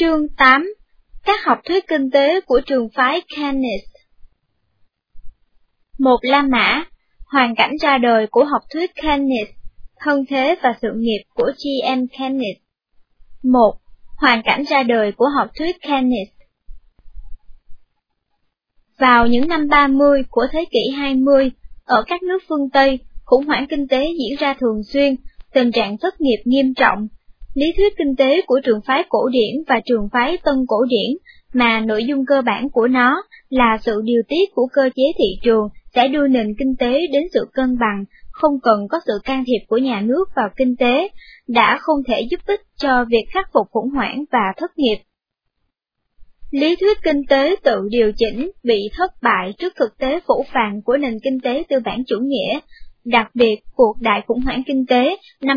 Chương 8. Các học thuyết kinh tế của trường phái Keynes. Một La Mã, hoàn cảnh ra đời của học thuyết Keynes, thân thế và sự nghiệp của G.M. Keynes. 1. Hoàn cảnh ra đời của học thuyết Keynes. Vào những năm 30 của thế kỷ 20, ở các nước phương Tây, khủng hoảng kinh tế diễn ra thường xuyên, tình trạng thất nghiệp nghiêm trọng. Lý thuyết kinh tế của trường phái cổ điển và trường phái tân cổ điển, mà nội dung cơ bản của nó là sự điều tiết của cơ chế thị trường sẽ đưa nền kinh tế đến sự cân bằng, không cần có sự can thiệp của nhà nước vào kinh tế, đã không thể giúp ích cho việc khắc phục khủng hoảng và thất nghiệp. Lý thuyết kinh tế tự điều chỉnh bị thất bại trước thực tế phũ phàng của nền kinh tế tư bản chủ nghĩa, đặc biệt cuộc đại khủng hoảng kinh tế năm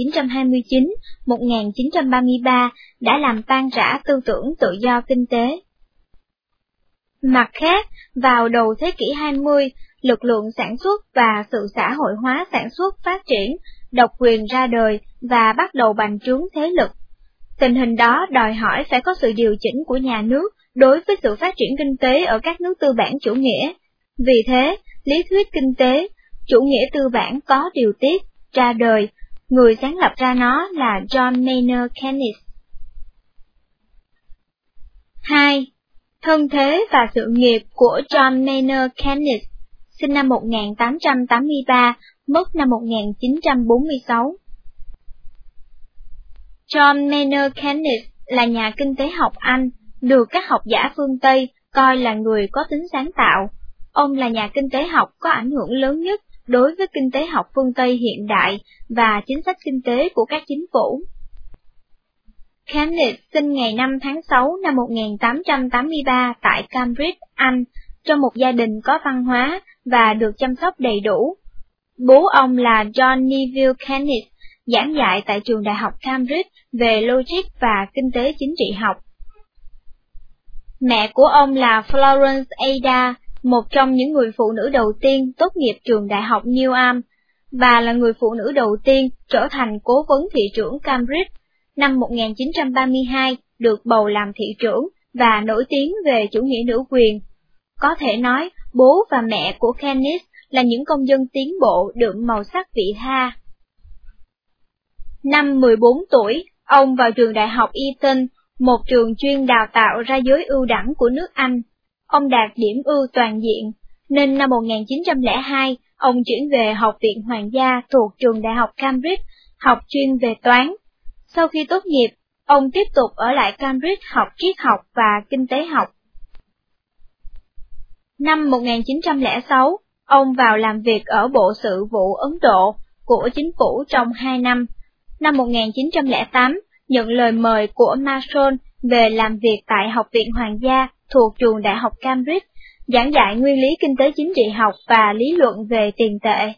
1929-1933 đã làm tan rã tư tưởng tự do kinh tế. Mặt khác, vào đầu thế kỷ 20, lực lượng sản xuất và sự xã hội hóa sản xuất phát triển, độc quyền ra đời và bắt đầu bành trướng thế lực. Tình hình đó đòi hỏi phải có sự điều chỉnh của nhà nước đối với sự phát triển kinh tế ở các nước tư bản chủ nghĩa. Vì thế, lý thuyết kinh tế, chủ nghĩa tư bản có điều tiết, ra đời, người sáng lập ra nó là John Maynard Keynes. 2. Thân thế và sự nghiệp của John Maynard Keynes, sinh năm 1883, mất năm 1946. John Maynard Keynes là nhà kinh tế học Anh, được các học giả phương Tây coi là người có tính sáng tạo. Ông là nhà kinh tế học có ảnh hưởng lớn nhất đối với kinh tế học phương Tây hiện đại và chính sách kinh tế của các chính phủ. Keynes sinh ngày 5 tháng 6 năm 1883 tại Cambridge, Anh, trong một gia đình có văn hóa và được chăm sóc đầy đủ. Bố ông là John Neville Keynes, giảng dạy tại trường đại học Cambridge về logic và kinh tế chính trị học. Mẹ của ông là Florence Ada, một trong những người phụ nữ đầu tiên tốt nghiệp trường đại học Newham, và là người phụ nữ đầu tiên trở thành cố vấn thị trưởng Cambridge. Năm 1932 được bầu làm thị trưởng và nổi tiếng về chủ nghĩa nữ quyền. Có thể nói, bố và mẹ của Keynes là những công dân tiến bộ đượm màu sắc vị tha. Năm 14 tuổi, ông vào trường đại học Eton, một trường chuyên đào tạo ra giới ưu đẳng của nước Anh. Ông đạt điểm ưu toàn diện, nên năm 1902, ông chuyển về Học viện Hoàng gia thuộc trường đại học Cambridge, học chuyên về toán. Sau khi tốt nghiệp, ông tiếp tục ở lại Cambridge học triết học và kinh tế học. Năm 1906, ông vào làm việc ở Bộ Sự vụ Ấn Độ của chính phủ trong 2 năm. Năm 1908, nhận lời mời của Mason về làm việc tại Học viện Hoàng gia thuộc trường đại học Cambridge, giảng dạy nguyên lý kinh tế chính trị học và lý luận về tiền tệ.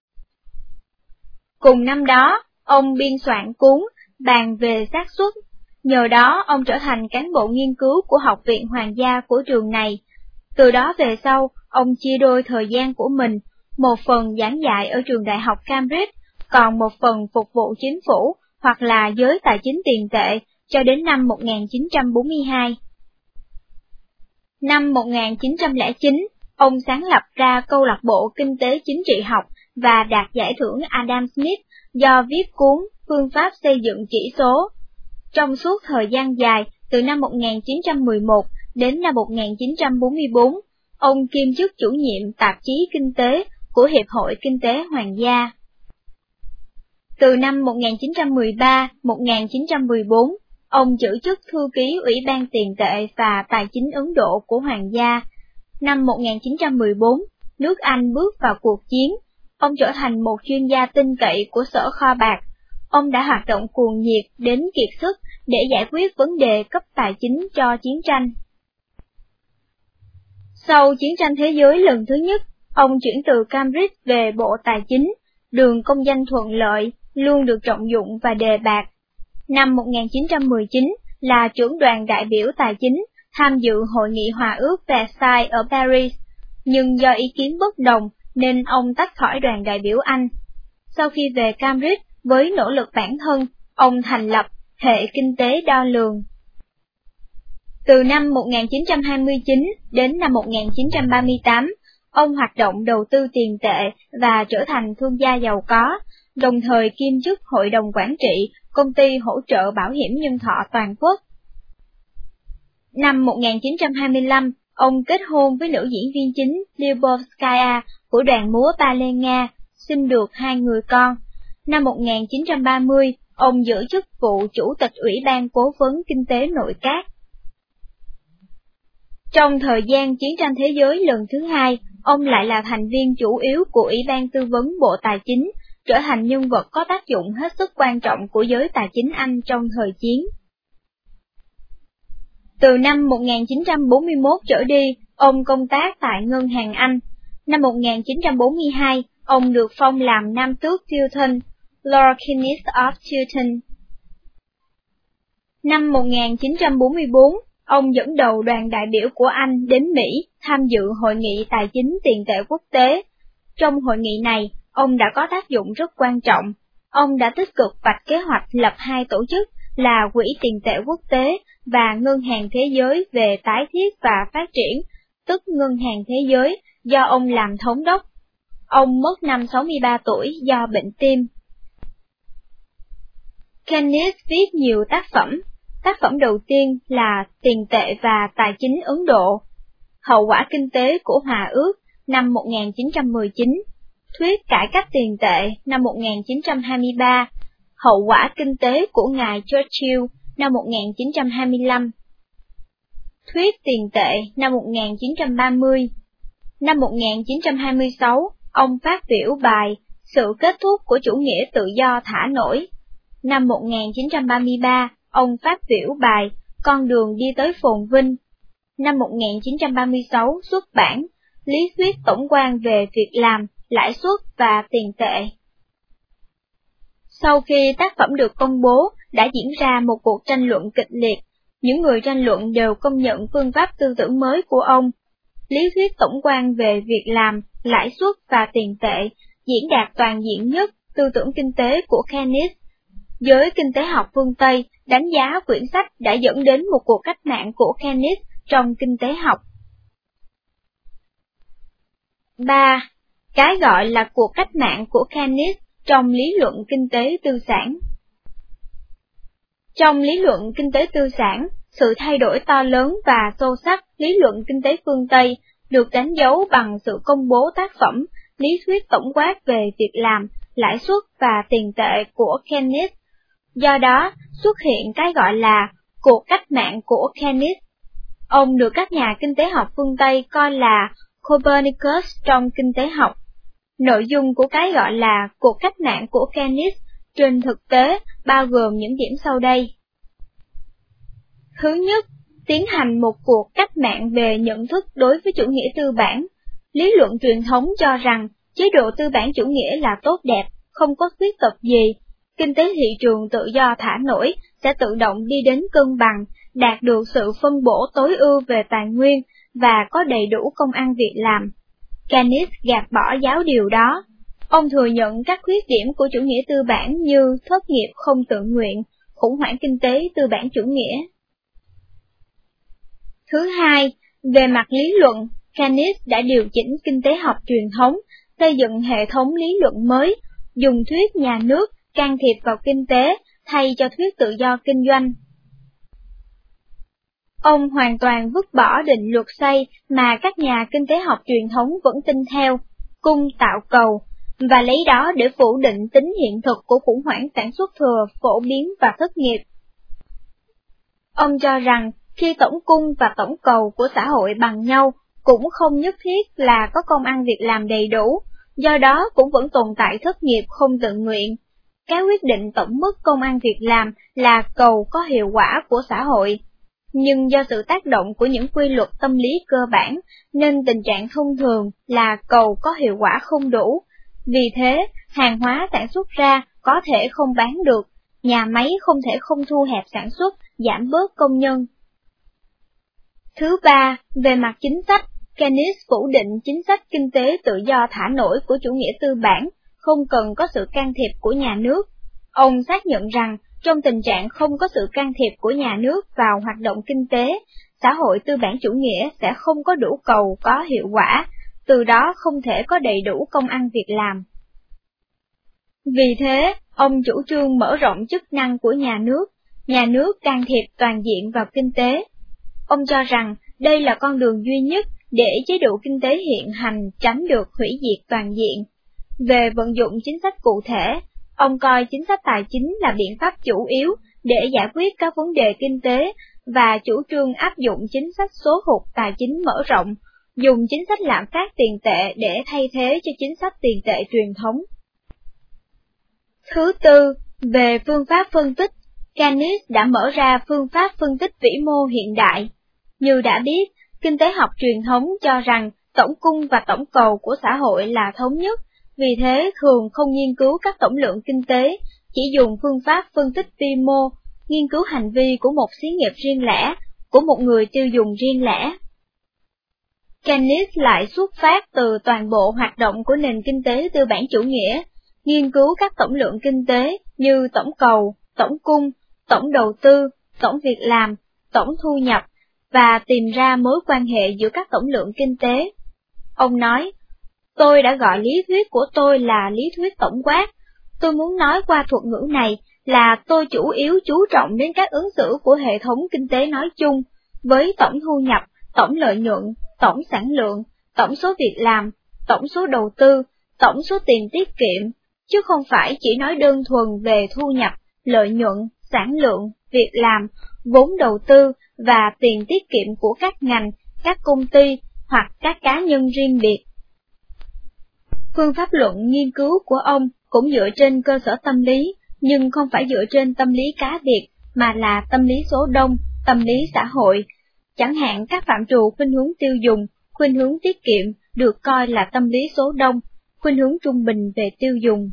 Cùng năm đó, ông biên soạn cuốn Bàn về xác suất. Nhờ đó, ông trở thành cán bộ nghiên cứu của Học viện Hoàng gia của trường này. Từ đó về sau, ông chia đôi thời gian của mình, một phần giảng dạy ở trường đại học Cambridge, còn một phần phục vụ chính phủ hoặc là giới tài chính tiền tệ, cho đến năm 1942. Năm 1909, ông sáng lập ra câu lạc bộ kinh tế chính trị học và đạt giải thưởng Adam Smith do viết cuốn Phương pháp xây dựng chỉ số. Trong suốt thời gian dài, từ năm 1911 đến năm 1944, ông kiêm chức chủ nhiệm tạp chí kinh tế của Hiệp hội Kinh tế Hoàng gia. Từ năm 1913-1914, ông giữ chức thư ký Ủy ban Tiền tệ và Tài chính Ấn Độ của Hoàng gia. Năm 1914, nước Anh bước vào cuộc chiến. Ông trở thành một chuyên gia tin cậy của Sở Kho bạc. Ông đã hoạt động cuồng nhiệt đến kiệt sức để giải quyết vấn đề cấp tài chính cho chiến tranh. Sau chiến tranh thế giới lần thứ nhất, ông chuyển từ Cambridge về Bộ Tài chính, đường công danh thuận lợi, luôn được trọng dụng và đề bạt. Năm 1919 là trưởng đoàn đại biểu tài chính, tham dự Hội nghị Hòa ước Versailles ở Paris, nhưng do ý kiến bất đồng nên ông tách khỏi đoàn đại biểu Anh. Sau khi về Cambridge, với nỗ lực bản thân, ông thành lập Hệ Kinh tế Đo lường. Từ năm 1929 đến năm 1938, ông hoạt động đầu tư tiền tệ và trở thành thương gia giàu có, đồng thời kiêm chức Hội đồng Quản trị Công ty Hỗ trợ Bảo hiểm Nhân thọ Toàn quốc. Năm 1925, ông kết hôn với nữ diễn viên chính Lyubovskaya của đoàn múa ballet Nga, sinh được 2 người con. Năm 1930, ông giữ chức vụ Chủ tịch Ủy ban Cố vấn Kinh tế Nội các. Trong thời gian chiến tranh thế giới lần thứ 2, ông lại là thành viên chủ yếu của Ủy ban Tư vấn Bộ Tài chính, trở thành nhân vật có tác dụng hết sức quan trọng của giới tài chính Anh trong thời chiến. Từ năm 1941 trở đi, ông công tác tại Ngân hàng Anh. Năm 1942, ông được phong làm Nam tước Tilton, Lord Kenneth of Tilton. Năm 1944, ông dẫn đầu đoàn đại biểu của Anh đến Mỹ tham dự Hội nghị Tài chính Tiền tệ Quốc tế. Trong hội nghị này, ông đã có tác dụng rất quan trọng. Ông đã tích cực vạch kế hoạch lập 2 tổ chức là Quỹ Tiền tệ Quốc tế và Ngân hàng Thế giới về tái thiết và phát triển, tức Ngân hàng Thế giới, do ông làm thống đốc. Ông mất năm 63 tuổi do bệnh tim. Keynes viết nhiều tác phẩm. Tác phẩm đầu tiên là Tiền tệ và Tài chính Ấn Độ, Hậu quả kinh tế của Hòa ước năm 1919, Thuyết cải cách tiền tệ năm 1923, Hậu quả kinh tế của ngài Churchill năm 1925, Thuyết tiền tệ năm 1930. Năm 1926, ông phát biểu bài Sự kết thúc của chủ nghĩa tự do thả nổi. Năm 1933, ông phát biểu bài Con đường đi tới phồn vinh. Năm 1936 xuất bản Lý thuyết tổng quan về việc làm, lãi suất và tiền tệ. Sau khi tác phẩm được công bố, đã diễn ra một cuộc tranh luận kịch liệt. Những người tranh luận đều công nhận phương pháp tư tưởng mới của ông. Lý thuyết tổng quan về việc làm, lãi suất và tiền tệ diễn đạt toàn diện nhất tư tưởng kinh tế của Keynes. Giới kinh tế học phương Tây đánh giá quyển sách đã dẫn đến một cuộc cách mạng của Keynes trong kinh tế học. 3. Cái gọi là cuộc cách mạng của Keynes trong lý luận kinh tế tư sản. Trong lý luận kinh tế tư sản, sự thay đổi to lớn và sâu sắc lý luận kinh tế phương Tây được đánh dấu bằng sự công bố tác phẩm Lý thuyết tổng quát về việc làm, lãi suất và tiền tệ của Keynes. Do đó, xuất hiện cái gọi là cuộc cách mạng của Keynes. Ông được các nhà kinh tế học phương Tây coi là Copernicus trong kinh tế học. Nội dung của cái gọi là cuộc cách mạng của Keynes trên thực tế bao gồm những điểm sau đây. Thứ nhất, tiến hành một cuộc cách mạng về nhận thức đối với chủ nghĩa tư bản. Lý luận truyền thống cho rằng chế độ tư bản chủ nghĩa là tốt đẹp, không có khuyết tật gì. Kinh tế thị trường tự do thả nổi sẽ tự động đi đến cân bằng, đạt được sự phân bổ tối ưu về tài nguyên và có đầy đủ công ăn việc làm. Keynes gạt bỏ giáo điều đó. Ông thừa nhận các khuyết điểm của chủ nghĩa tư bản như thất nghiệp không tự nguyện, khủng hoảng kinh tế tư bản chủ nghĩa. Thứ hai, về mặt lý luận, Keynes đã điều chỉnh kinh tế học truyền thống, xây dựng hệ thống lý luận mới, dùng thuyết nhà nước can thiệp vào kinh tế thay cho thuyết tự do kinh doanh. Ông hoàn toàn vứt bỏ định luật xây mà các nhà kinh tế học truyền thống vẫn tin theo, cung tạo cầu, và lấy đó để phủ định tính hiện thực của khủng hoảng sản xuất thừa, phổ biến và thất nghiệp. Ông cho rằng, khi tổng cung và tổng cầu của xã hội bằng nhau, cũng không nhất thiết là có công ăn việc làm đầy đủ, do đó cũng vẫn tồn tại thất nghiệp không tự nguyện. Cái quyết định tổng mức công ăn việc làm là cầu có hiệu quả của xã hội. Nhưng do sự tác động của những quy luật tâm lý cơ bản, nên tình trạng thông thường là cầu có hiệu quả không đủ. Vì thế, hàng hóa sản xuất ra có thể không bán được, nhà máy không thể không thu hẹp sản xuất, giảm bớt công nhân. Thứ ba, về mặt chính sách, Keynes phủ định chính sách kinh tế tự do thả nổi của chủ nghĩa tư bản, không cần có sự can thiệp của nhà nước. Ông xác nhận rằng, trong tình trạng không có sự can thiệp của nhà nước vào hoạt động kinh tế, xã hội tư bản chủ nghĩa sẽ không có đủ cầu có hiệu quả, từ đó không thể có đầy đủ công ăn việc làm. Vì thế, ông chủ trương mở rộng chức năng của nhà nước can thiệp toàn diện vào kinh tế. Ông cho rằng đây là con đường duy nhất để chế độ kinh tế hiện hành tránh được hủy diệt toàn diện. Về vận dụng chính sách cụ thể, ông coi chính sách tài chính là biện pháp chủ yếu để giải quyết các vấn đề kinh tế và chủ trương áp dụng chính sách số hụt tài chính mở rộng, dùng chính sách lạm phát tiền tệ để thay thế cho chính sách tiền tệ truyền thống. Thứ tư, về phương pháp phân tích, Keynes đã mở ra phương pháp phân tích vĩ mô hiện đại. Như đã biết, kinh tế học truyền thống cho rằng tổng cung và tổng cầu của xã hội là thống nhất, vì thế thường không nghiên cứu các tổng lượng kinh tế, chỉ dùng phương pháp phân tích vi mô, nghiên cứu hành vi của một xí nghiệp riêng lẻ, của một người tiêu dùng riêng lẻ. Keynes lại xuất phát từ toàn bộ hoạt động của nền kinh tế tư bản chủ nghĩa, nghiên cứu các tổng lượng kinh tế như tổng cầu, tổng cung, tổng đầu tư, tổng việc làm, tổng thu nhập, và tìm ra mối quan hệ giữa các tổng lượng kinh tế. Ông nói, tôi đã gọi lý thuyết của tôi là lý thuyết tổng quát. Tôi muốn nói qua thuật ngữ này là tôi chủ yếu chú trọng đến các ứng xử của hệ thống kinh tế nói chung, với tổng thu nhập, tổng lợi nhuận, tổng sản lượng, tổng số việc làm, tổng số đầu tư, tổng số tiền tiết kiệm, chứ không phải chỉ nói đơn thuần về thu nhập, lợi nhuận, sản lượng, việc làm, vốn đầu tư và tiền tiết kiệm của các ngành, các công ty hoặc các cá nhân riêng biệt. Phương pháp luận nghiên cứu của ông cũng dựa trên cơ sở tâm lý, nhưng không phải dựa trên tâm lý cá biệt, mà là tâm lý số đông, tâm lý xã hội. Chẳng hạn các phạm trù khuynh hướng tiêu dùng, khuynh hướng tiết kiệm được coi là tâm lý số đông, khuynh hướng trung bình về tiêu dùng.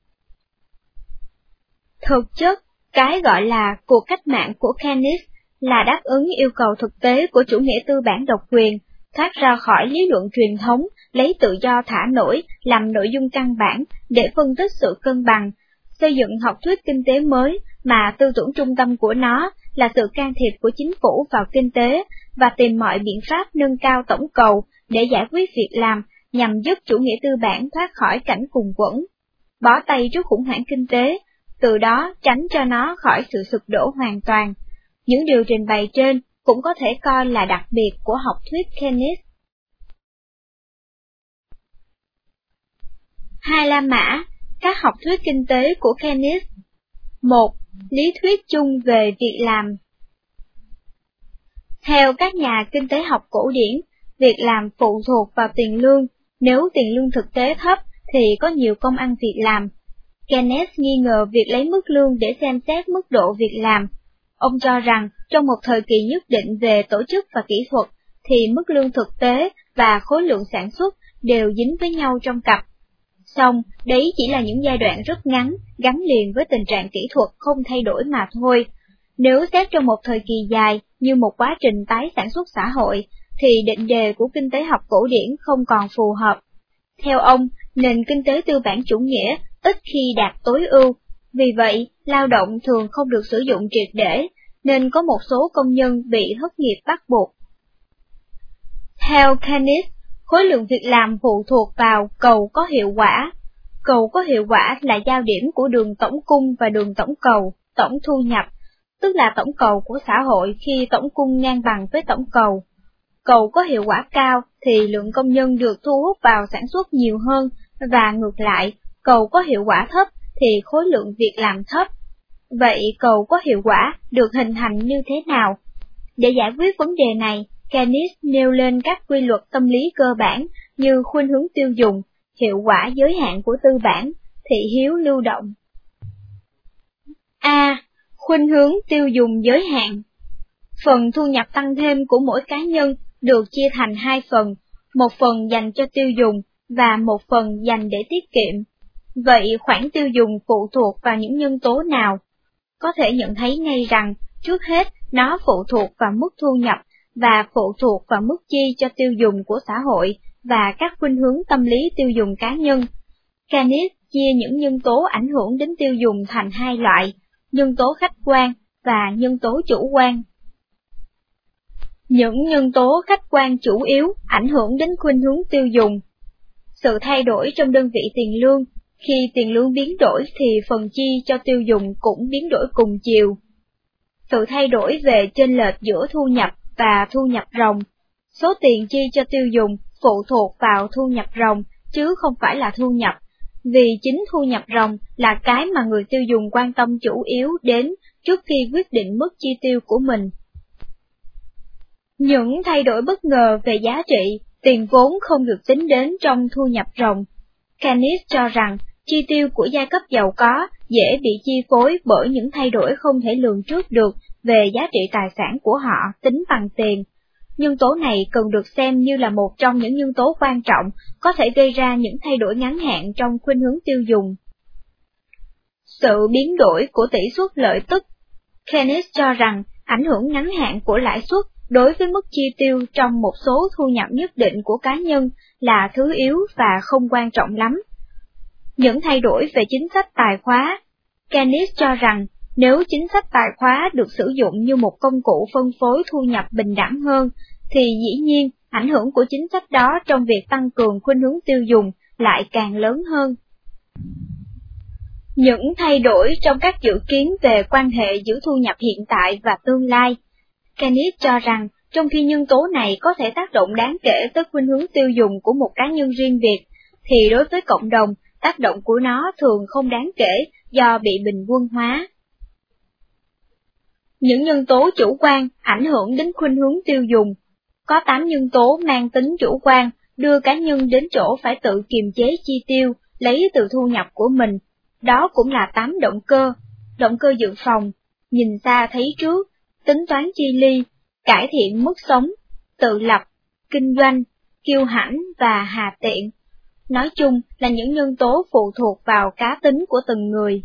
Thực chất, cái gọi là cuộc cách mạng của Keynes là đáp ứng yêu cầu thực tế của chủ nghĩa tư bản độc quyền, thoát ra khỏi lý luận truyền thống, lấy tự do thả nổi làm nội dung căn bản để phân tích sự cân bằng, xây dựng học thuyết kinh tế mới mà tư tưởng trung tâm của nó là sự can thiệp của chính phủ vào kinh tế và tìm mọi biện pháp nâng cao tổng cầu để giải quyết việc làm nhằm giúp chủ nghĩa tư bản thoát khỏi cảnh cùng quẫn, bó tay trước khủng hoảng kinh tế, từ đó tránh cho nó khỏi sự sụp đổ hoàn toàn. Những điều trình bày trên cũng có thể coi là đặc biệt của học thuyết Keynes. Hai La Mã, các học thuyết kinh tế của Keynes. 1. Lý thuyết chung về việc làm. Theo các nhà kinh tế học cổ điển, việc làm phụ thuộc vào tiền lương, nếu tiền lương thực tế thấp thì có nhiều công ăn việc làm. Keynes nghi ngờ việc lấy mức lương để xem xét mức độ việc làm. Ông cho rằng trong một thời kỳ nhất định về tổ chức và kỹ thuật, thì mức lương thực tế và khối lượng sản xuất đều dính với nhau trong cặp. Song, đấy chỉ là những giai đoạn rất ngắn, gắn liền với tình trạng kỹ thuật không thay đổi mà thôi. Nếu xét trong một thời kỳ dài như một quá trình tái sản xuất xã hội, thì định đề của kinh tế học cổ điển không còn phù hợp. Theo ông, nền kinh tế tư bản chủ nghĩa ít khi đạt tối ưu, vì vậy lao động thường không được sử dụng triệt để, nên có một số công nhân bị thất nghiệp bắt buộc. Theo Keynes, khối lượng việc làm phụ thuộc vào cầu có hiệu quả. Cầu có hiệu quả là giao điểm của đường tổng cung và đường tổng cầu, tổng thu nhập, tức là tổng cầu của xã hội khi tổng cung ngang bằng với tổng cầu. Cầu có hiệu quả cao thì lượng công nhân được thu hút vào sản xuất nhiều hơn, và ngược lại, cầu có hiệu quả thấp thì khối lượng việc làm thấp. Vậy cầu có hiệu quả được hình thành như thế nào? Để giải quyết vấn đề này, Keynes nêu lên các quy luật tâm lý cơ bản như khuynh hướng tiêu dùng, hiệu quả giới hạn của tư bản, thị hiếu lưu động. A. Khuynh hướng tiêu dùng giới hạn. Phần thu nhập tăng thêm của mỗi cá nhân được chia thành hai phần, một phần dành cho tiêu dùng và một phần dành để tiết kiệm. Vậy khoản tiêu dùng phụ thuộc vào những nhân tố nào? Có thể nhận thấy ngay rằng, trước hết, nó phụ thuộc vào mức thu nhập và phụ thuộc vào mức chi cho tiêu dùng của xã hội và các khuynh hướng tâm lý tiêu dùng cá nhân. Keynes chia những nhân tố ảnh hưởng đến tiêu dùng thành hai loại, nhân tố khách quan và nhân tố chủ quan. Những nhân tố khách quan chủ yếu ảnh hưởng đến khuynh hướng tiêu dùng. Sự thay đổi trong đơn vị tiền lương, khi tiền lương biến đổi thì phần chi cho tiêu dùng cũng biến đổi cùng chiều. Sự thay đổi về chênh lệch giữa thu nhập và thu nhập ròng. Số tiền chi cho tiêu dùng phụ thuộc vào thu nhập ròng, chứ không phải là thu nhập, vì chính thu nhập ròng là cái mà người tiêu dùng quan tâm chủ yếu đến trước khi quyết định mức chi tiêu của mình. Những thay đổi bất ngờ về giá trị, tiền vốn không được tính đến trong thu nhập ròng. Keynes cho rằng, chi tiêu của giai cấp giàu có dễ bị chi phối bởi những thay đổi không thể lường trước được về giá trị tài sản của họ tính bằng tiền. Nhân tố này cần được xem như là một trong những nhân tố quan trọng có thể gây ra những thay đổi ngắn hạn trong khuynh hướng tiêu dùng. Sự biến đổi của tỷ suất lợi tức. Keynes cho rằng ảnh hưởng ngắn hạn của lãi suất đối với mức chi tiêu trong một số thu nhập nhất định của cá nhân là thứ yếu và không quan trọng lắm. Những thay đổi về chính sách tài khóa. Keynes cho rằng nếu chính sách tài khóa được sử dụng như một công cụ phân phối thu nhập bình đẳng hơn, thì dĩ nhiên ảnh hưởng của chính sách đó trong việc tăng cường khuynh hướng tiêu dùng lại càng lớn hơn. Những thay đổi trong các dự kiến về quan hệ giữa thu nhập hiện tại và tương lai. Keynes cho rằng, trong khi nhân tố này có thể tác động đáng kể tới khuynh hướng tiêu dùng của một cá nhân riêng biệt, thì đối với cộng đồng, tác động của nó thường không đáng kể do bị bình quân hóa. Những nhân tố chủ quan ảnh hưởng đến khuynh hướng tiêu dùng. Có 8 nhân tố mang tính chủ quan, đưa cá nhân đến chỗ phải tự kiềm chế chi tiêu, lấy từ thu nhập của mình. Đó cũng là 8 động cơ dự phòng, nhìn xa thấy trước, tính toán chi ly, cải thiện mức sống, tự lập, kinh doanh, kiêu hãnh và hà tiện. Nói chung là những nhân tố phụ thuộc vào cá tính của từng người.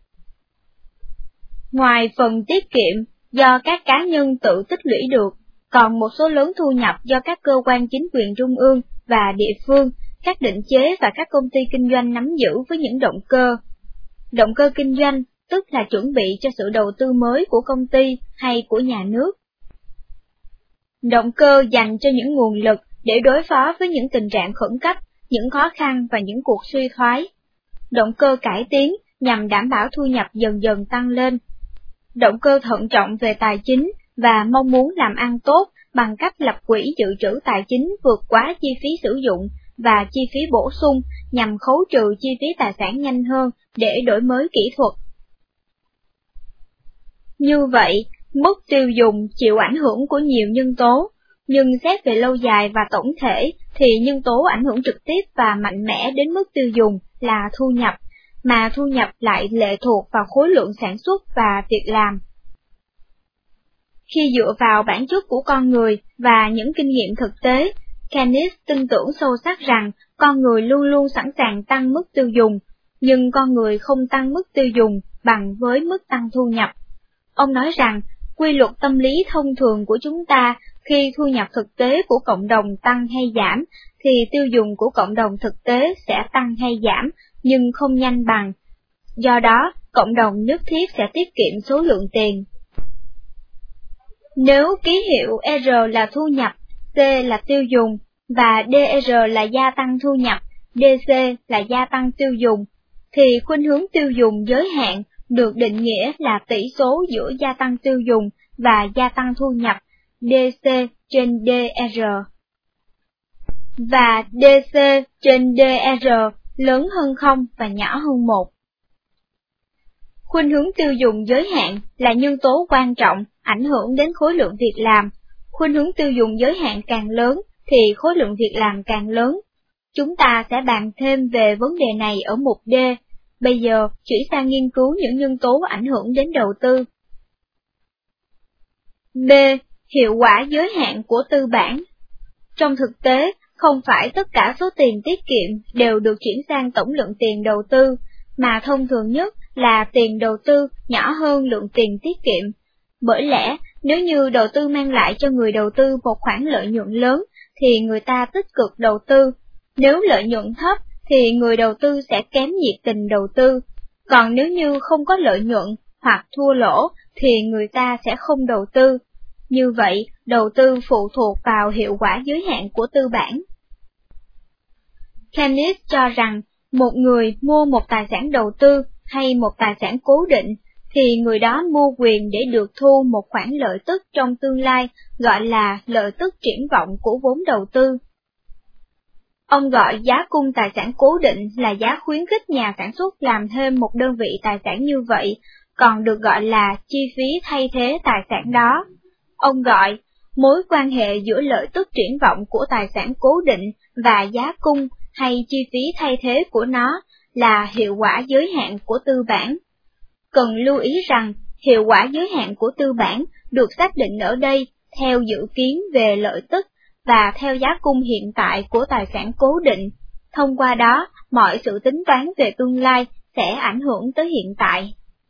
Ngoài phần tiết kiệm do các cá nhân tự tích lũy được, còn một số lớn thu nhập do các cơ quan chính quyền trung ương và địa phương, các định chế và các công ty kinh doanh nắm giữ với những động cơ. Động cơ kinh doanh, tức là chuẩn bị cho sự đầu tư mới của công ty hay của nhà nước. Động cơ dành cho những nguồn lực để đối phó với những tình trạng khẩn cấp, những khó khăn và những cuộc suy thoái. Động cơ cải tiến nhằm đảm bảo thu nhập dần dần tăng lên. Động cơ thận trọng về tài chính và mong muốn làm ăn tốt bằng cách lập quỹ dự trữ tài chính vượt quá chi phí sử dụng và chi phí bổ sung nhằm khấu trừ chi phí tài sản nhanh hơn để đổi mới kỹ thuật. Như vậy, mức tiêu dùng chịu ảnh hưởng của nhiều nhân tố, nhưng xét về lâu dài và tổng thể thì nhân tố ảnh hưởng trực tiếp và mạnh mẽ đến mức tiêu dùng là thu nhập, mà thu nhập lại lệ thuộc vào khối lượng sản xuất và việc làm. Khi dựa vào bản chất của con người và những kinh nghiệm thực tế, Keynes tin tưởng sâu sắc rằng con người luôn luôn sẵn sàng tăng mức tiêu dùng, nhưng con người không tăng mức tiêu dùng bằng với mức tăng thu nhập. Ông nói rằng, quy luật tâm lý thông thường của chúng ta khi thu nhập thực tế của cộng đồng tăng hay giảm, thì tiêu dùng của cộng đồng thực tế sẽ tăng hay giảm, nhưng không nhanh bằng. Do đó, cộng đồng nhất thiết sẽ tiết kiệm số lượng tiền. Nếu ký hiệu R là thu nhập, C là tiêu dùng, và DR là gia tăng thu nhập, DC là gia tăng tiêu dùng, thì khuynh hướng tiêu dùng giới hạn được định nghĩa là tỷ số giữa gia tăng tiêu dùng và gia tăng thu nhập, DC trên DR. Và DC trên DR lớn hơn 0 và nhỏ hơn 1. Khuynh hướng tiêu dùng giới hạn là nhân tố quan trọng ảnh hưởng đến khối lượng việc làm. Khuynh hướng tiêu dùng giới hạn càng lớn thì khối lượng việc làm càng lớn. Chúng ta sẽ bàn thêm về vấn đề này ở mục D. Bây giờ, chuyển sang nghiên cứu những nhân tố ảnh hưởng đến đầu tư. B. Hiệu quả giới hạn của tư bản. Trong thực tế, không phải tất cả số tiền tiết kiệm đều được chuyển sang tổng lượng tiền đầu tư, mà thông thường nhất là tiền đầu tư nhỏ hơn lượng tiền tiết kiệm. Bởi lẽ, nếu như đầu tư mang lại cho người đầu tư một khoản lợi nhuận lớn, thì người ta tích cực đầu tư. Nếu lợi nhuận thấp, thì người đầu tư sẽ kém nhiệt tình đầu tư. Còn nếu như không có lợi nhuận hoặc thua lỗ, thì người ta sẽ không đầu tư. Như vậy, đầu tư phụ thuộc vào hiệu quả giới hạn của tư bản. Keynes cho rằng, một người mua một tài sản đầu tư hay một tài sản cố định, thì người đó mua quyền để được thu một khoản lợi tức trong tương lai, gọi là lợi tức triển vọng của vốn đầu tư. Ông gọi giá cung tài sản cố định là giá khuyến khích nhà sản xuất làm thêm một đơn vị tài sản như vậy, còn được gọi là chi phí thay thế tài sản đó. Ông gọi mối quan hệ giữa lợi tức triển vọng của tài sản cố định và giá cung hay chi phí thay thế của nó là hiệu quả giới hạn của tư bản. Cần lưu ý rằng, hiệu quả giới hạn của tư bản được xác định ở đây theo dự kiến về lợi tức và theo giá cung hiện tại của tài sản cố định. Thông qua đó, mọi sự tính toán về tương lai sẽ ảnh hưởng tới hiện tại.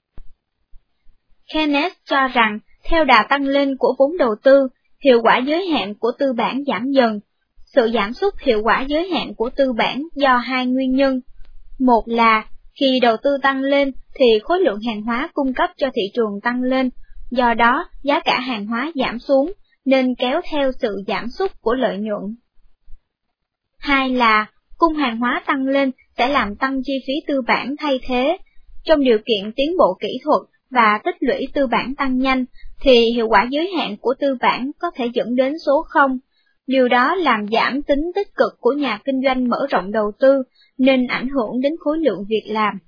Keynes cho rằng, theo đà tăng lên của vốn đầu tư, hiệu quả giới hạn của tư bản giảm dần. Sự giảm sút hiệu quả giới hạn của tư bản do hai nguyên nhân. Một là, khi đầu tư tăng lên thì khối lượng hàng hóa cung cấp cho thị trường tăng lên, do đó giá cả hàng hóa giảm xuống, nên kéo theo sự giảm sút của lợi nhuận. Hai là, cung hàng hóa tăng lên sẽ làm tăng chi phí tư bản thay thế. Trong điều kiện tiến bộ kỹ thuật và tích lũy tư bản tăng nhanh, thì hiệu quả giới hạn của tư bản có thể dẫn đến số 0. Điều đó làm giảm tính tích cực của nhà kinh doanh mở rộng đầu tư, nên ảnh hưởng đến khối lượng việc làm.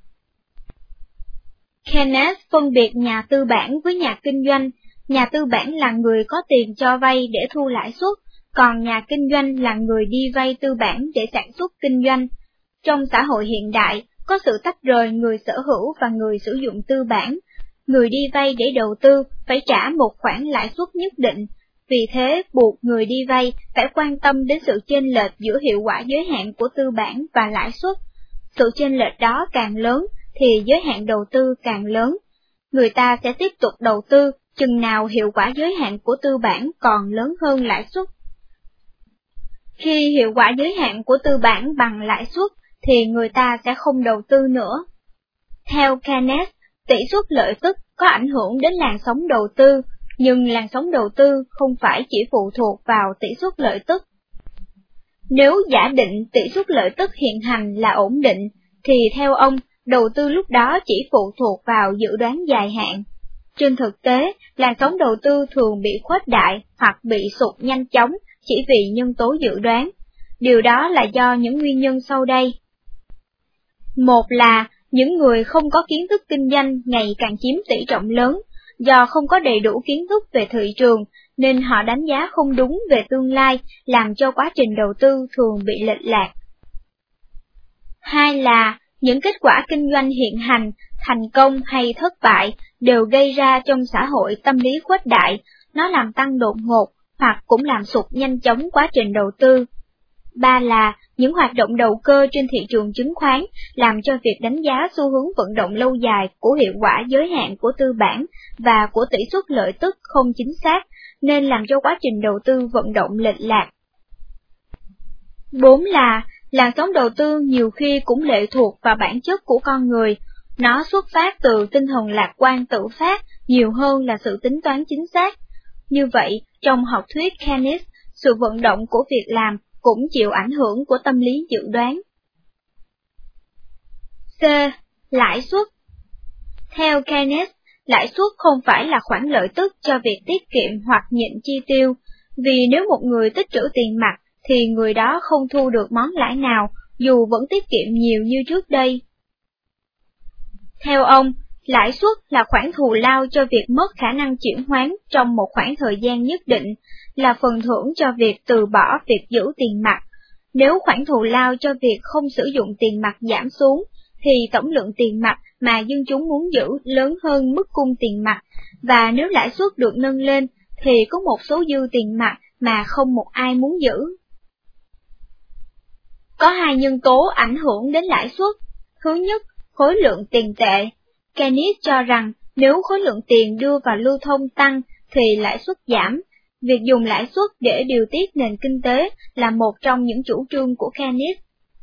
Keynes phân biệt nhà tư bản với nhà kinh doanh. Nhà tư bản là người có tiền cho vay để thu lãi suất, còn nhà kinh doanh là người đi vay tư bản để sản xuất kinh doanh. Trong xã hội hiện đại, có sự tách rời người sở hữu và người sử dụng tư bản. Người đi vay để đầu tư phải trả một khoản lãi suất nhất định, vì thế buộc người đi vay phải quan tâm đến sự chênh lệch giữa hiệu quả giới hạn của tư bản và lãi suất. Sự chênh lệch đó càng lớn thì giới hạn đầu tư càng lớn. Người ta sẽ tiếp tục đầu tư chừng nào hiệu quả giới hạn của tư bản còn lớn hơn lãi suất. Khi hiệu quả giới hạn của tư bản bằng lãi suất thì người ta sẽ không đầu tư nữa. Theo Keynes, tỷ suất lợi tức có ảnh hưởng đến làn sóng đầu tư, nhưng làn sóng đầu tư không phải chỉ phụ thuộc vào tỷ suất lợi tức. Nếu giả định tỷ suất lợi tức hiện hành là ổn định, thì theo ông, đầu tư lúc đó chỉ phụ thuộc vào dự đoán dài hạn. Trên thực tế, làn sóng đầu tư thường bị khuếch đại hoặc bị sụt nhanh chóng chỉ vì nhân tố dự đoán. Điều đó là do những nguyên nhân sau đây. Một là, những người không có kiến thức kinh doanh ngày càng chiếm tỷ trọng lớn, do không có đầy đủ kiến thức về thị trường, nên họ đánh giá không đúng về tương lai, làm cho quá trình đầu tư thường bị lệch lạc. Hai là, những kết quả kinh doanh hiện hành, thành công hay thất bại, đều gây ra trong xã hội tâm lý khuếch đại, nó làm tăng đột ngột, hoặc cũng làm sụt nhanh chóng quá trình đầu tư. Ba là, những hoạt động đầu cơ trên thị trường chứng khoán làm cho việc đánh giá xu hướng vận động lâu dài của hiệu quả giới hạn của tư bản và của tỷ suất lợi tức không chính xác, nên làm cho quá trình đầu tư vận động lệch lạc. 4 là, làn sóng đầu tư nhiều khi cũng lệ thuộc vào bản chất của con người, nó xuất phát từ tinh thần lạc quan tự phát nhiều hơn là sự tính toán chính xác. Như vậy, trong học thuyết Keynes, sự vận động của việc làm cũng chịu ảnh hưởng của tâm lý dự đoán. C. Lãi suất. Theo Keynes, lãi suất không phải là khoản lợi tức cho việc tiết kiệm hoặc nhịn chi tiêu, vì nếu một người tích trữ tiền mặt thì người đó không thu được món lãi nào, dù vẫn tiết kiệm nhiều như trước đây. Theo ông, lãi suất là khoản thù lao cho việc mất khả năng chuyển hoán trong một khoảng thời gian nhất định, là phần thưởng cho việc từ bỏ việc giữ tiền mặt. Nếu khoản thù lao cho việc không sử dụng tiền mặt giảm xuống, thì tổng lượng tiền mặt mà dân chúng muốn giữ lớn hơn mức cung tiền mặt, và nếu lãi suất được nâng lên, thì có một số dư tiền mặt mà không một ai muốn giữ. Có hai nhân tố ảnh hưởng đến lãi suất. Thứ nhất, khối lượng tiền tệ. Keynes cho rằng nếu khối lượng tiền đưa vào lưu thông tăng thì lãi suất giảm. Việc dùng lãi suất để điều tiết nền kinh tế là một trong những chủ trương của Keynes.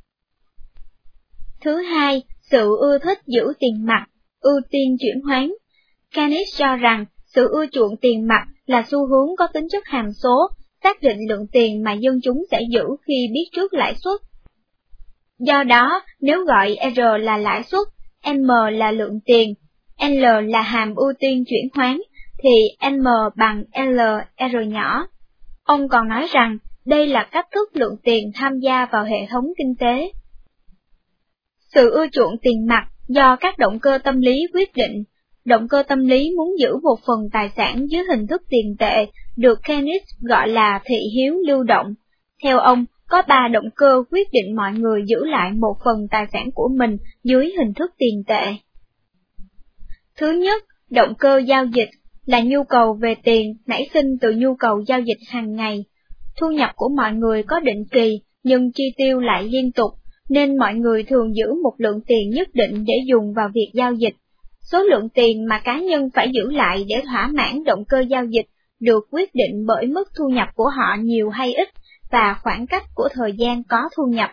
Thứ hai, sự ưa thích giữ tiền mặt, ưu tiên chuyển hoán. Keynes cho rằng sự ưa chuộng tiền mặt là xu hướng có tính chất hàm số, xác định lượng tiền mà dân chúng sẽ giữ khi biết trước lãi suất. Do đó, nếu gọi R là lãi suất, M là lượng tiền, L là hàm ưu tiên chuyển hoán, thì M bằng L R nhỏ. Ông còn nói rằng, đây là cách thức lượng tiền tham gia vào hệ thống kinh tế. Sự ưa chuộng tiền mặt do các động cơ tâm lý quyết định. Động cơ tâm lý muốn giữ một phần tài sản dưới hình thức tiền tệ, được Keynes gọi là thị hiếu lưu động. Theo ông, có 3 động cơ quyết định mọi người giữ lại một phần tài sản của mình dưới hình thức tiền tệ. Thứ nhất, động cơ giao dịch, là nhu cầu về tiền nảy sinh từ nhu cầu giao dịch hàng ngày. Thu nhập của mọi người có định kỳ, nhưng chi tiêu lại liên tục, nên mọi người thường giữ một lượng tiền nhất định để dùng vào việc giao dịch. Số lượng tiền mà cá nhân phải giữ lại để thỏa mãn động cơ giao dịch được quyết định bởi mức thu nhập của họ nhiều hay ít và khoảng cách của thời gian có thu nhập.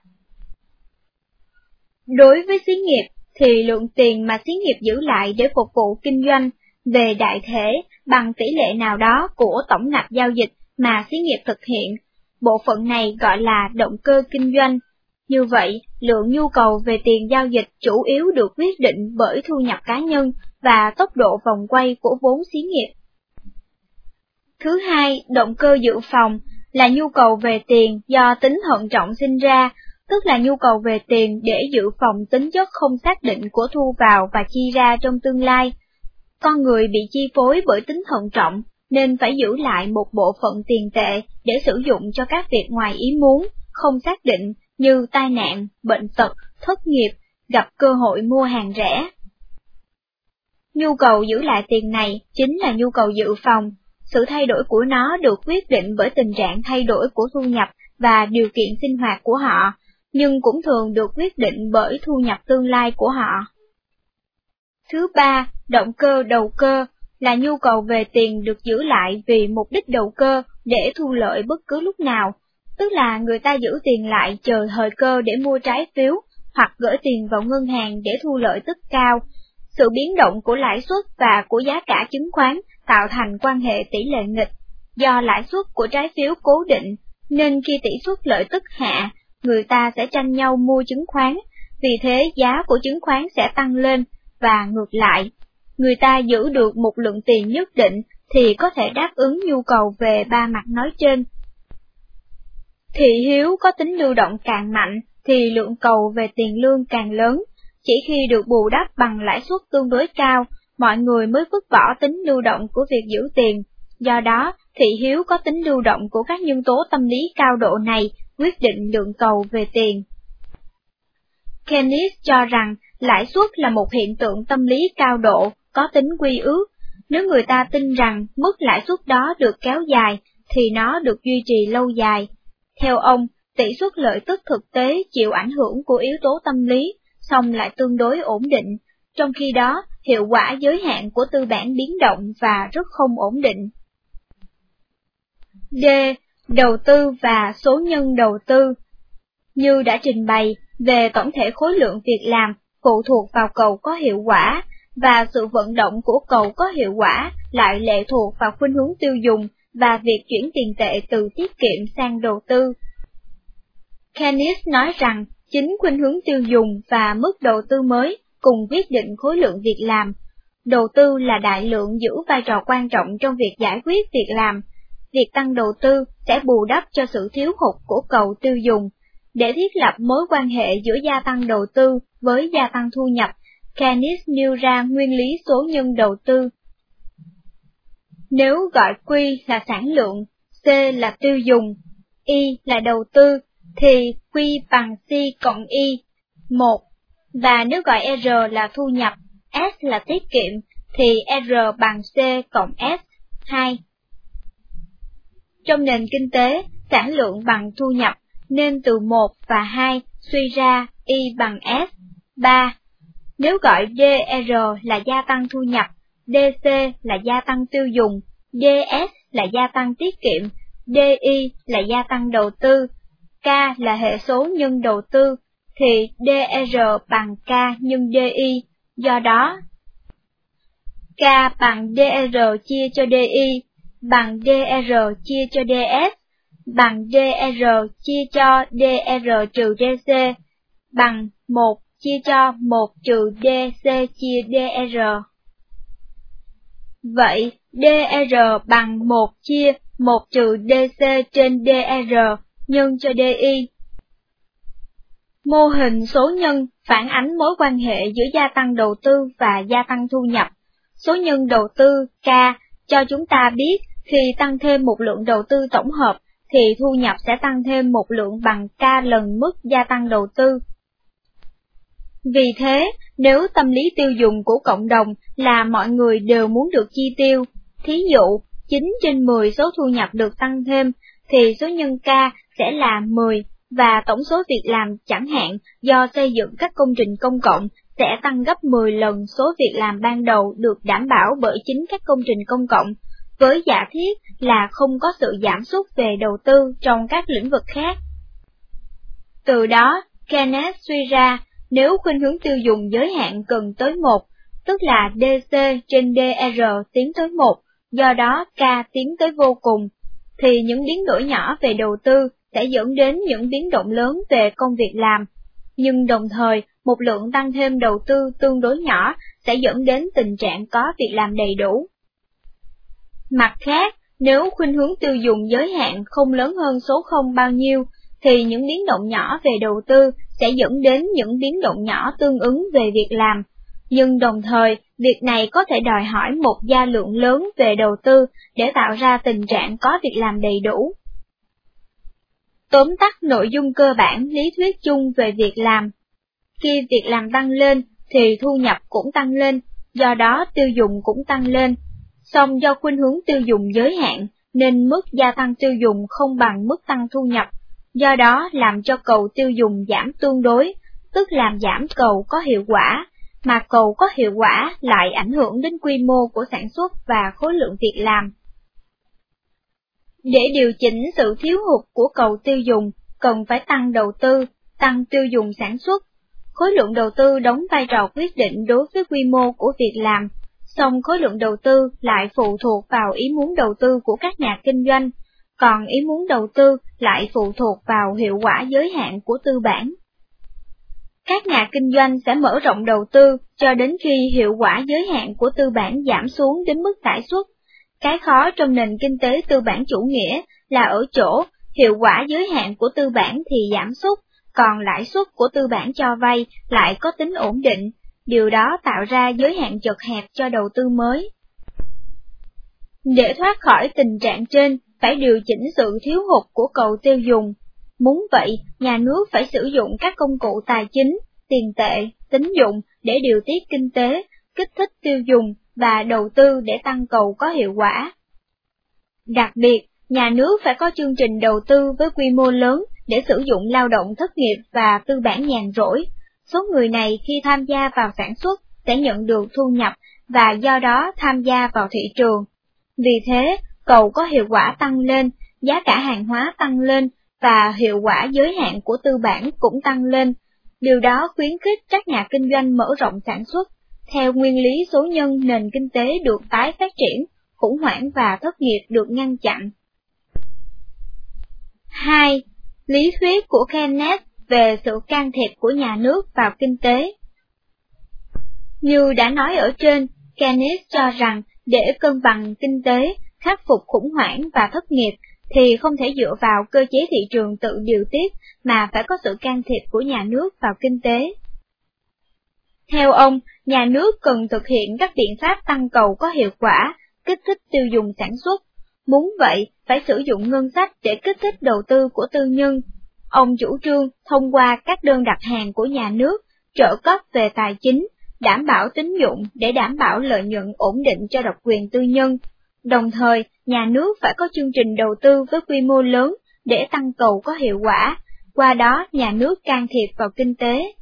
Đối với xí nghiệp, thì lượng tiền mà xí nghiệp giữ lại để phục vụ kinh doanh về đại thể bằng tỷ lệ nào đó của tổng nạp giao dịch mà xí nghiệp thực hiện. Bộ phận này gọi là động cơ kinh doanh. Như vậy, lượng nhu cầu về tiền giao dịch chủ yếu được quyết định bởi thu nhập cá nhân và tốc độ vòng quay của vốn xí nghiệp. Thứ hai, động cơ dự phòng, là nhu cầu về tiền do tính thận trọng sinh ra, tức là nhu cầu về tiền để dự phòng tính chất không xác định của thu vào và chi ra trong tương lai. Con người bị chi phối bởi tính thận trọng, nên phải giữ lại một bộ phận tiền tệ để sử dụng cho các việc ngoài ý muốn, không xác định như tai nạn, bệnh tật, thất nghiệp, gặp cơ hội mua hàng rẻ. Nhu cầu giữ lại tiền này chính là nhu cầu dự phòng. Sự thay đổi của nó được quyết định bởi tình trạng thay đổi của thu nhập và điều kiện sinh hoạt của họ, nhưng cũng thường được quyết định bởi thu nhập tương lai của họ. Thứ ba, động cơ đầu cơ, là nhu cầu về tiền được giữ lại vì mục đích đầu cơ để thu lợi bất cứ lúc nào, tức là người ta giữ tiền lại chờ thời cơ để mua trái phiếu hoặc gửi tiền vào ngân hàng để thu lợi tức cao. Sự biến động của lãi suất và của giá cả chứng khoán tạo thành quan hệ tỷ lệ nghịch. Do lãi suất của trái phiếu cố định, nên khi tỷ suất lợi tức hạ, người ta sẽ tranh nhau mua chứng khoán, vì thế giá của chứng khoán sẽ tăng lên, và ngược lại. Người ta giữ được một lượng tiền nhất định thì có thể đáp ứng nhu cầu về ba mặt nói trên. Thị hiếu có tính lưu động càng mạnh thì lượng cầu về tiền lương càng lớn. Chỉ khi được bù đắp bằng lãi suất tương đối cao, mọi người mới vứt bỏ tính lưu động của việc giữ tiền. Do đó, thị hiếu có tính lưu động của các nhân tố tâm lý cao độ này quyết định lượng cầu về tiền. Keynes cho rằng lãi suất là một hiện tượng tâm lý cao độ, có tính quy ước. Nếu người ta tin rằng mức lãi suất đó được kéo dài, thì nó được duy trì lâu dài. Theo ông, tỷ suất lợi tức thực tế chịu ảnh hưởng của yếu tố tâm lý, song lại tương đối ổn định, trong khi đó hiệu quả giới hạn của tư bản biến động và rất không ổn định. D. Đầu tư và số nhân đầu tư. Như đã trình bày, về tổng thể khối lượng việc làm phụ thuộc vào cầu có hiệu quả, và sự vận động của cầu có hiệu quả lại lệ thuộc vào khuynh hướng tiêu dùng và việc chuyển tiền tệ từ tiết kiệm sang đầu tư. Keynes nói rằng chính khuynh hướng tiêu dùng và mức đầu tư mới cùng quyết định khối lượng việc làm. Đầu tư là đại lượng giữ vai trò quan trọng trong việc giải quyết việc làm. Việc tăng đầu tư sẽ bù đắp cho sự thiếu hụt của cầu tiêu dùng. Để thiết lập mối quan hệ giữa gia tăng đầu tư với gia tăng thu nhập, Keynes nêu ra nguyên lý số nhân đầu tư. Nếu gọi Q là sản lượng, C là tiêu dùng, Y là đầu tư, thì Q bằng C cộng Y, 1. Và nếu gọi R là thu nhập, S là tiết kiệm, thì R bằng C cộng S, 2. Trong nền kinh tế, sản lượng bằng thu nhập, nên từ 1 và 2 suy ra Y bằng S, 3. Nếu gọi DR là gia tăng thu nhập, DC là gia tăng tiêu dùng, DS là gia tăng tiết kiệm, DI là gia tăng đầu tư, K là hệ số nhân đầu tư, thì DR bằng K nhân DI, do đó K bằng DR chia cho DI, bằng DR chia cho DS bằng DR chia cho DR trừ DC bằng 1 chia cho 1 trừ DC chia DR. Vậy DR bằng 1 chia 1 trừ DC trên DR nhân cho DI. Mô hình số nhân phản ánh mối quan hệ giữa gia tăng đầu tư và gia tăng thu nhập. Số nhân đầu tư K cho chúng ta biết khi tăng thêm một lượng đầu tư tổng hợp thì thu nhập sẽ tăng thêm một lượng bằng K lần mức gia tăng đầu tư. Vì thế, nếu tâm lý tiêu dùng của cộng đồng là mọi người đều muốn được chi tiêu, thí dụ 9 trên 10 số thu nhập được tăng thêm, thì số nhân K sẽ là 10, và tổng số việc làm chẳng hạn do xây dựng các công trình công cộng sẽ tăng gấp 10 lần số việc làm ban đầu được đảm bảo bởi chính các công trình công cộng, với giả thiết là không có sự giảm sút về đầu tư trong các lĩnh vực khác. Từ đó, Keynes suy ra, nếu khuynh hướng tiêu dùng giới hạn cần tới 1, tức là DC trên DR tiến tới 1, do đó K tiến tới vô cùng, thì những biến đổi nhỏ về đầu tư sẽ dẫn đến những biến động lớn về công việc làm. Nhưng đồng thời, một lượng tăng thêm đầu tư tương đối nhỏ sẽ dẫn đến tình trạng có việc làm đầy đủ. Mặt khác, nếu khuynh hướng tiêu dùng giới hạn không lớn hơn số 0 bao nhiêu, thì những biến động nhỏ về đầu tư sẽ dẫn đến những biến động nhỏ tương ứng về việc làm. Nhưng đồng thời, việc này có thể đòi hỏi một gia lượng lớn về đầu tư để tạo ra tình trạng có việc làm đầy đủ. Tóm tắt nội dung cơ bản lý thuyết chung về việc làm. Khi việc làm tăng lên, thì thu nhập cũng tăng lên, do đó tiêu dùng cũng tăng lên. Song do khuynh hướng tiêu dùng giới hạn, nên mức gia tăng tiêu dùng không bằng mức tăng thu nhập, do đó làm cho cầu tiêu dùng giảm tương đối, tức làm giảm cầu có hiệu quả, mà cầu có hiệu quả lại ảnh hưởng đến quy mô của sản xuất và khối lượng việc làm. Để điều chỉnh sự thiếu hụt của cầu tiêu dùng, cần phải tăng đầu tư, tăng tiêu dùng sản xuất. Khối lượng đầu tư đóng vai trò quyết định đối với quy mô của việc làm, song khối lượng đầu tư lại phụ thuộc vào ý muốn đầu tư của các nhà kinh doanh, còn ý muốn đầu tư lại phụ thuộc vào hiệu quả giới hạn của tư bản. Các nhà kinh doanh sẽ mở rộng đầu tư cho đến khi hiệu quả giới hạn của tư bản giảm xuống đến mức tải suất. Cái khó trong nền kinh tế tư bản chủ nghĩa là ở chỗ hiệu quả giới hạn của tư bản thì giảm sút, còn lãi suất của tư bản cho vay lại có tính ổn định, điều đó tạo ra giới hạn chật hẹp cho đầu tư mới. Để thoát khỏi tình trạng trên, phải điều chỉnh sự thiếu hụt của cầu tiêu dùng. Muốn vậy, nhà nước phải sử dụng các công cụ tài chính, tiền tệ, tín dụng để điều tiết kinh tế, kích thích tiêu dùng và đầu tư để tăng cầu có hiệu quả. Đặc biệt, nhà nước phải có chương trình đầu tư với quy mô lớn để sử dụng lao động thất nghiệp và tư bản nhàn rỗi. Số người này khi tham gia vào sản xuất sẽ nhận được thu nhập và do đó tham gia vào thị trường. Vì thế, cầu có hiệu quả tăng lên, giá cả hàng hóa tăng lên và hiệu quả giới hạn của tư bản cũng tăng lên. Điều đó khuyến khích các nhà kinh doanh mở rộng sản xuất. Theo nguyên lý số nhân, nền kinh tế được tái phát triển, khủng hoảng và thất nghiệp được ngăn chặn. 2. Lý thuyết của Keynes về sự can thiệp của nhà nước vào kinh tế. Như đã nói ở trên, Keynes cho rằng để cân bằng kinh tế, khắc phục khủng hoảng và thất nghiệp, thì không thể dựa vào cơ chế thị trường tự điều tiết, mà phải có sự can thiệp của nhà nước vào kinh tế. Theo ông, nhà nước cần thực hiện các biện pháp tăng cầu có hiệu quả, kích thích tiêu dùng sản xuất. Muốn vậy, phải sử dụng ngân sách để kích thích đầu tư của tư nhân. Ông chủ trương thông qua các đơn đặt hàng của nhà nước, trợ cấp về tài chính, đảm bảo tín dụng để đảm bảo lợi nhuận ổn định cho độc quyền tư nhân. Đồng thời, nhà nước phải có chương trình đầu tư với quy mô lớn để tăng cầu có hiệu quả, qua đó nhà nước can thiệp vào kinh tế.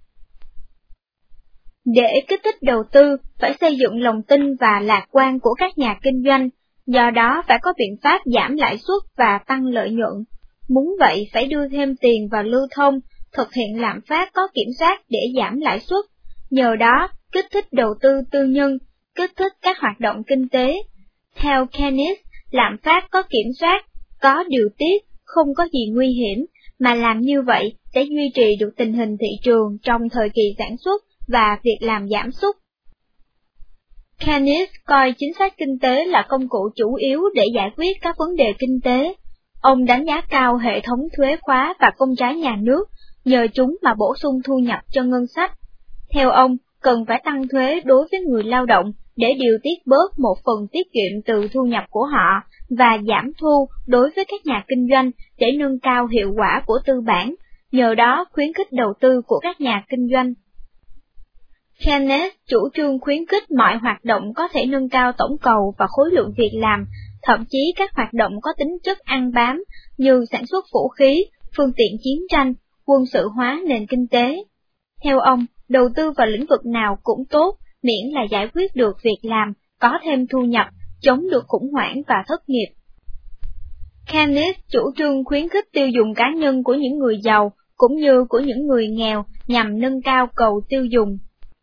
Để kích thích đầu tư, phải xây dựng lòng tin và lạc quan của các nhà kinh doanh, do đó phải có biện pháp giảm lãi suất và tăng lợi nhuận. Muốn vậy phải đưa thêm tiền vào lưu thông, thực hiện lạm phát có kiểm soát để giảm lãi suất, nhờ đó kích thích đầu tư tư nhân, kích thích các hoạt động kinh tế. Theo Keynes, lạm phát có kiểm soát, có điều tiết, không có gì nguy hiểm, mà làm như vậy sẽ duy trì được tình hình thị trường trong thời kỳ sản xuất và việc làm giảm sút. Keynes coi chính sách kinh tế là công cụ chủ yếu để giải quyết các vấn đề kinh tế. Ông đánh giá cao hệ thống thuế khóa và công trái nhà nước, nhờ chúng mà bổ sung thu nhập cho ngân sách. Theo ông, cần phải tăng thuế đối với người lao động để điều tiết bớt một phần tiết kiệm từ thu nhập của họ và giảm thu đối với các nhà kinh doanh để nâng cao hiệu quả của tư bản, nhờ đó khuyến khích đầu tư của các nhà kinh doanh. Keynes chủ trương khuyến khích mọi hoạt động có thể nâng cao tổng cầu và khối lượng việc làm, thậm chí các hoạt động có tính chất ăn bám như sản xuất vũ khí, phương tiện chiến tranh, quân sự hóa nền kinh tế. Theo ông, đầu tư vào lĩnh vực nào cũng tốt, miễn là giải quyết được việc làm, có thêm thu nhập, chống được khủng hoảng và thất nghiệp. Keynes chủ trương khuyến khích tiêu dùng cá nhân của những người giàu cũng như của những người nghèo nhằm nâng cao cầu tiêu dùng.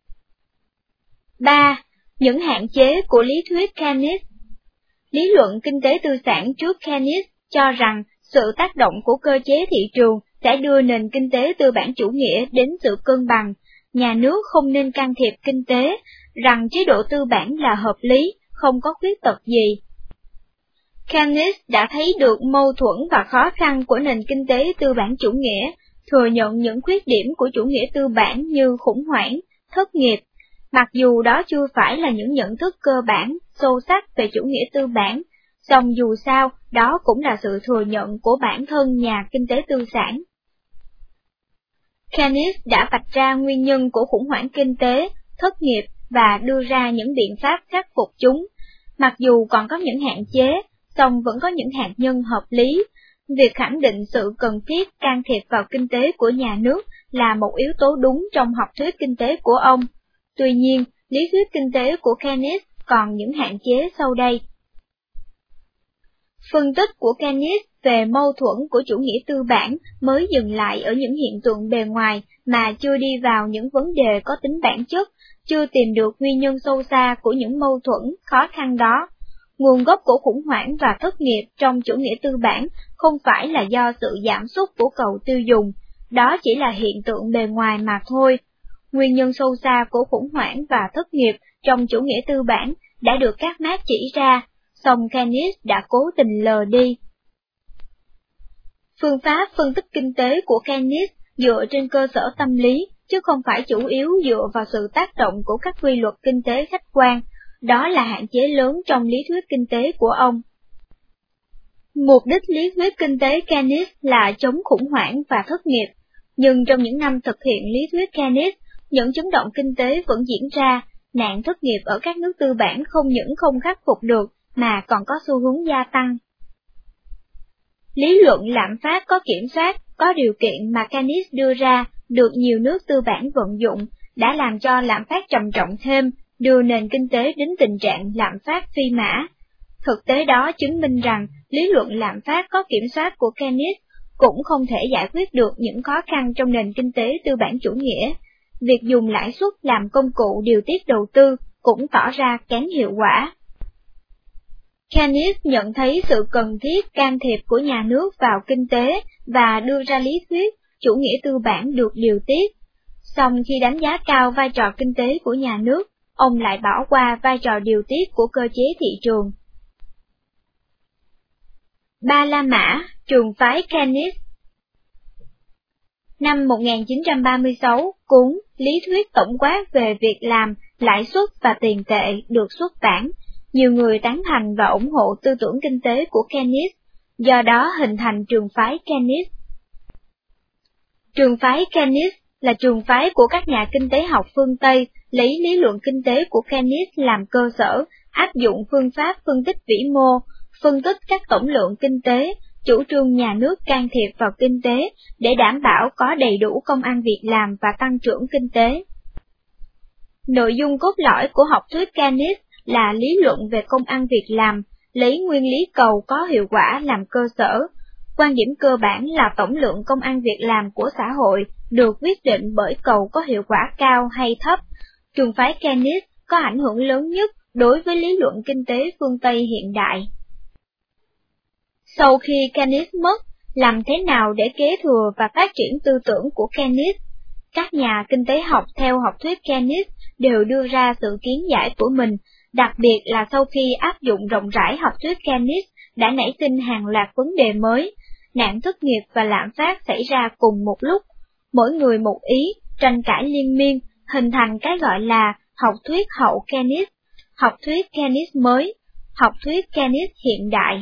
3. Những hạn chế của lý thuyết Keynes. Lý luận kinh tế tư sản trước Keynes cho rằng sự tác động của cơ chế thị trường sẽ đưa nền kinh tế tư bản chủ nghĩa đến sự cân bằng, nhà nước không nên can thiệp kinh tế, rằng chế độ tư bản là hợp lý, không có khuyết tật gì. Keynes đã thấy được mâu thuẫn và khó khăn của nền kinh tế tư bản chủ nghĩa, thừa nhận những khuyết điểm của chủ nghĩa tư bản như khủng hoảng, thất nghiệp, mặc dù đó chưa phải là những nhận thức cơ bản, sâu sắc về chủ nghĩa tư bản, song dù sao, đó cũng là sự thừa nhận của bản thân nhà kinh tế tư sản. Keynes đã vạch ra nguyên nhân của khủng hoảng kinh tế, thất nghiệp và đưa ra những biện pháp khắc phục chúng. Mặc dù còn có những hạn chế, song vẫn có những hạt nhân hợp lý. Việc khẳng định sự cần thiết can thiệp vào kinh tế của nhà nước là một yếu tố đúng trong học thuyết kinh tế của ông. Tuy nhiên, lý thuyết kinh tế của Keynes còn những hạn chế sau đây. Phân tích của Keynes về mâu thuẫn của chủ nghĩa tư bản mới dừng lại ở những hiện tượng bề ngoài mà chưa đi vào những vấn đề có tính bản chất, chưa tìm được nguyên nhân sâu xa của những mâu thuẫn, khó khăn đó. Nguồn gốc của khủng hoảng và thất nghiệp trong chủ nghĩa tư bản không phải là do sự giảm sút của cầu tiêu dùng, đó chỉ là hiện tượng bề ngoài mà thôi. Nguyên nhân sâu xa của khủng hoảng và thất nghiệp trong chủ nghĩa tư bản đã được các Marx chỉ ra, song Keynes đã cố tình lờ đi. Phương pháp phân tích kinh tế của Keynes dựa trên cơ sở tâm lý, chứ không phải chủ yếu dựa vào sự tác động của các quy luật kinh tế khách quan, đó là hạn chế lớn trong lý thuyết kinh tế của ông. Mục đích lý thuyết kinh tế Keynes là chống khủng hoảng và thất nghiệp, nhưng trong những năm thực hiện lý thuyết Keynes, những chấn động kinh tế vẫn diễn ra, nạn thất nghiệp ở các nước tư bản không những không khắc phục được, mà còn có xu hướng gia tăng. Lý luận lạm phát có kiểm soát, có điều kiện mà Keynes đưa ra được nhiều nước tư bản vận dụng, đã làm cho lạm phát trầm trọng thêm, đưa nền kinh tế đến tình trạng lạm phát phi mã. Thực tế đó chứng minh rằng lý luận lạm phát có kiểm soát của Keynes cũng không thể giải quyết được những khó khăn trong nền kinh tế tư bản chủ nghĩa. Việc dùng lãi suất làm công cụ điều tiết đầu tư cũng tỏ ra kém hiệu quả. Keynes nhận thấy sự cần thiết can thiệp của nhà nước vào kinh tế và đưa ra lý thuyết chủ nghĩa tư bản được điều tiết. Song khi đánh giá cao vai trò kinh tế của nhà nước, ông lại bỏ qua vai trò điều tiết của cơ chế thị trường. Ba La Mã, trường phái Keynes. Năm 1936, cuốn Lý thuyết tổng quát về việc làm, lãi suất và tiền tệ được xuất bản. Nhiều người tán thành và ủng hộ tư tưởng kinh tế của Keynes, do đó hình thành trường phái Keynes. Trường phái Keynes là trường phái của các nhà kinh tế học phương Tây, lấy lý luận kinh tế của Keynes làm cơ sở, áp dụng phương pháp phân tích vĩ mô, phân tích các tổng lượng kinh tế, chủ trương nhà nước can thiệp vào kinh tế để đảm bảo có đầy đủ công ăn việc làm và tăng trưởng kinh tế. Nội dung cốt lõi của học thuyết Keynes là lý luận về công ăn việc làm, lấy nguyên lý cầu có hiệu quả làm cơ sở. Quan điểm cơ bản là tổng lượng công ăn việc làm của xã hội được quyết định bởi cầu có hiệu quả cao hay thấp. Trường phái Keynes có ảnh hưởng lớn nhất đối với lý luận kinh tế phương Tây hiện đại. Sau khi Keynes mất, làm thế nào để kế thừa và phát triển tư tưởng của Keynes? Các nhà kinh tế học theo học thuyết Keynes đều đưa ra sự kiến giải của mình, đặc biệt là sau khi áp dụng rộng rãi học thuyết Keynes đã nảy sinh hàng loạt vấn đề mới, nạn thất nghiệp và lạm phát xảy ra cùng một lúc, mỗi người một ý, tranh cãi liên miên, hình thành cái gọi là học thuyết hậu Keynes, học thuyết Keynes mới, học thuyết Keynes hiện đại.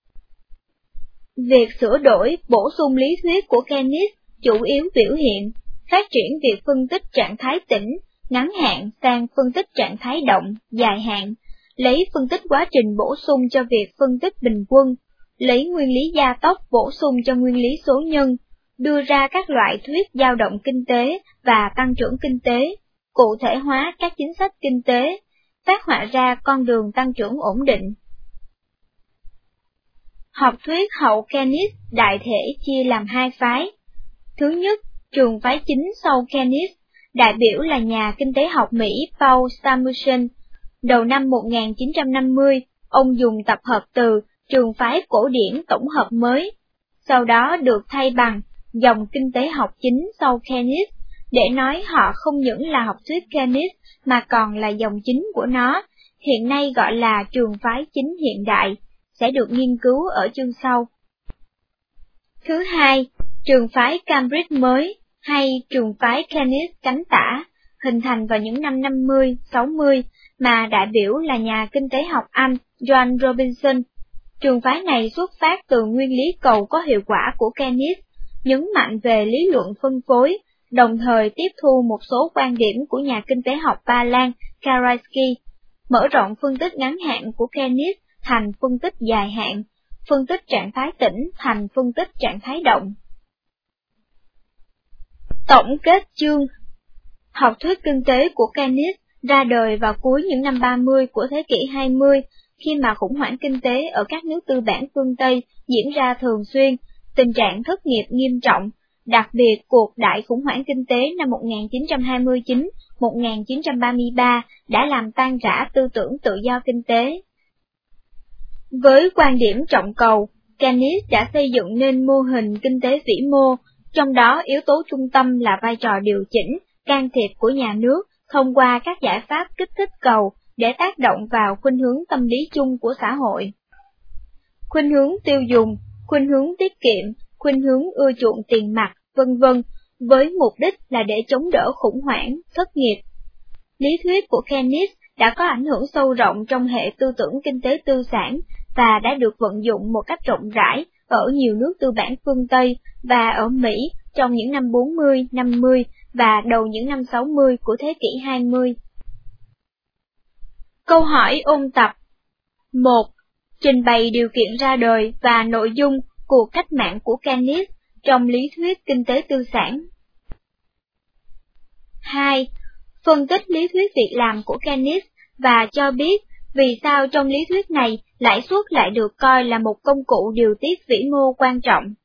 Việc sửa đổi, bổ sung lý thuyết của Keynes chủ yếu biểu hiện phát triển việc phân tích trạng thái tĩnh, ngắn hạn sang phân tích trạng thái động, dài hạn, lấy phân tích quá trình bổ sung cho việc phân tích bình quân, lấy nguyên lý gia tốc bổ sung cho nguyên lý số nhân, đưa ra các loại thuyết dao động kinh tế và tăng trưởng kinh tế, cụ thể hóa các chính sách kinh tế, phát họa ra con đường tăng trưởng ổn định. Học thuyết hậu Keynes đại thể chia làm hai phái. Thứ nhất, trường phái chính sau Keynes, đại biểu là nhà kinh tế học Mỹ Paul Samuelson. Đầu năm 1950, ông dùng tập hợp từ trường phái cổ điển tổng hợp mới, sau đó được thay bằng dòng kinh tế học chính sau Keynes, để nói họ không những là học thuyết Keynes mà còn là dòng chính của nó, hiện nay gọi là trường phái chính hiện đại, sẽ được nghiên cứu ở chương sau. Thứ hai, trường phái Cambridge mới, hay trường phái Keynes cánh tả, hình thành vào những năm 50, 60, mà đại biểu là nhà kinh tế học Anh John Robinson. Trường phái này xuất phát từ nguyên lý cầu có hiệu quả của Keynes, nhấn mạnh về lý luận phân phối, đồng thời tiếp thu một số quan điểm của nhà kinh tế học Ba Lan Karaisky, mở rộng phân tích ngắn hạn của Keynes thành phân tích dài hạn, phân tích trạng thái tĩnh thành phân tích trạng thái động. Tổng kết chương. Học thuyết kinh tế của Keynes ra đời vào cuối những năm 30 của thế kỷ 20, khi mà khủng hoảng kinh tế ở các nước tư bản phương Tây diễn ra thường xuyên, tình trạng thất nghiệp nghiêm trọng, đặc biệt cuộc đại khủng hoảng kinh tế năm 1929-1933 đã làm tan rã tư tưởng tự do kinh tế. Với quan điểm trọng cầu, Keynes đã xây dựng nên mô hình kinh tế vĩ mô, trong đó yếu tố trung tâm là vai trò điều chỉnh, can thiệp của nhà nước thông qua các giải pháp kích thích cầu để tác động vào khuynh hướng tâm lý chung của xã hội. Khuynh hướng tiêu dùng, khuynh hướng tiết kiệm, khuynh hướng ưa chuộng tiền mặt, vân vân, với mục đích là để chống đỡ khủng hoảng, thất nghiệp. Lý thuyết của Keynes đã có ảnh hưởng sâu rộng trong hệ tư tưởng kinh tế tư sản và đã được vận dụng một cách rộng rãi ở nhiều nước tư bản phương Tây và ở Mỹ trong những năm 40, 50 và đầu những năm 60 của thế kỷ 20. Câu hỏi ôn tập. 1. Trình bày điều kiện ra đời và nội dung cuộc cách mạng của Keynes trong lý thuyết kinh tế tư sản. 2. Phân tích lý thuyết việc làm của Keynes và cho biết vì sao trong lý thuyết này lãi suất lại được coi là một công cụ điều tiết vĩ mô quan trọng.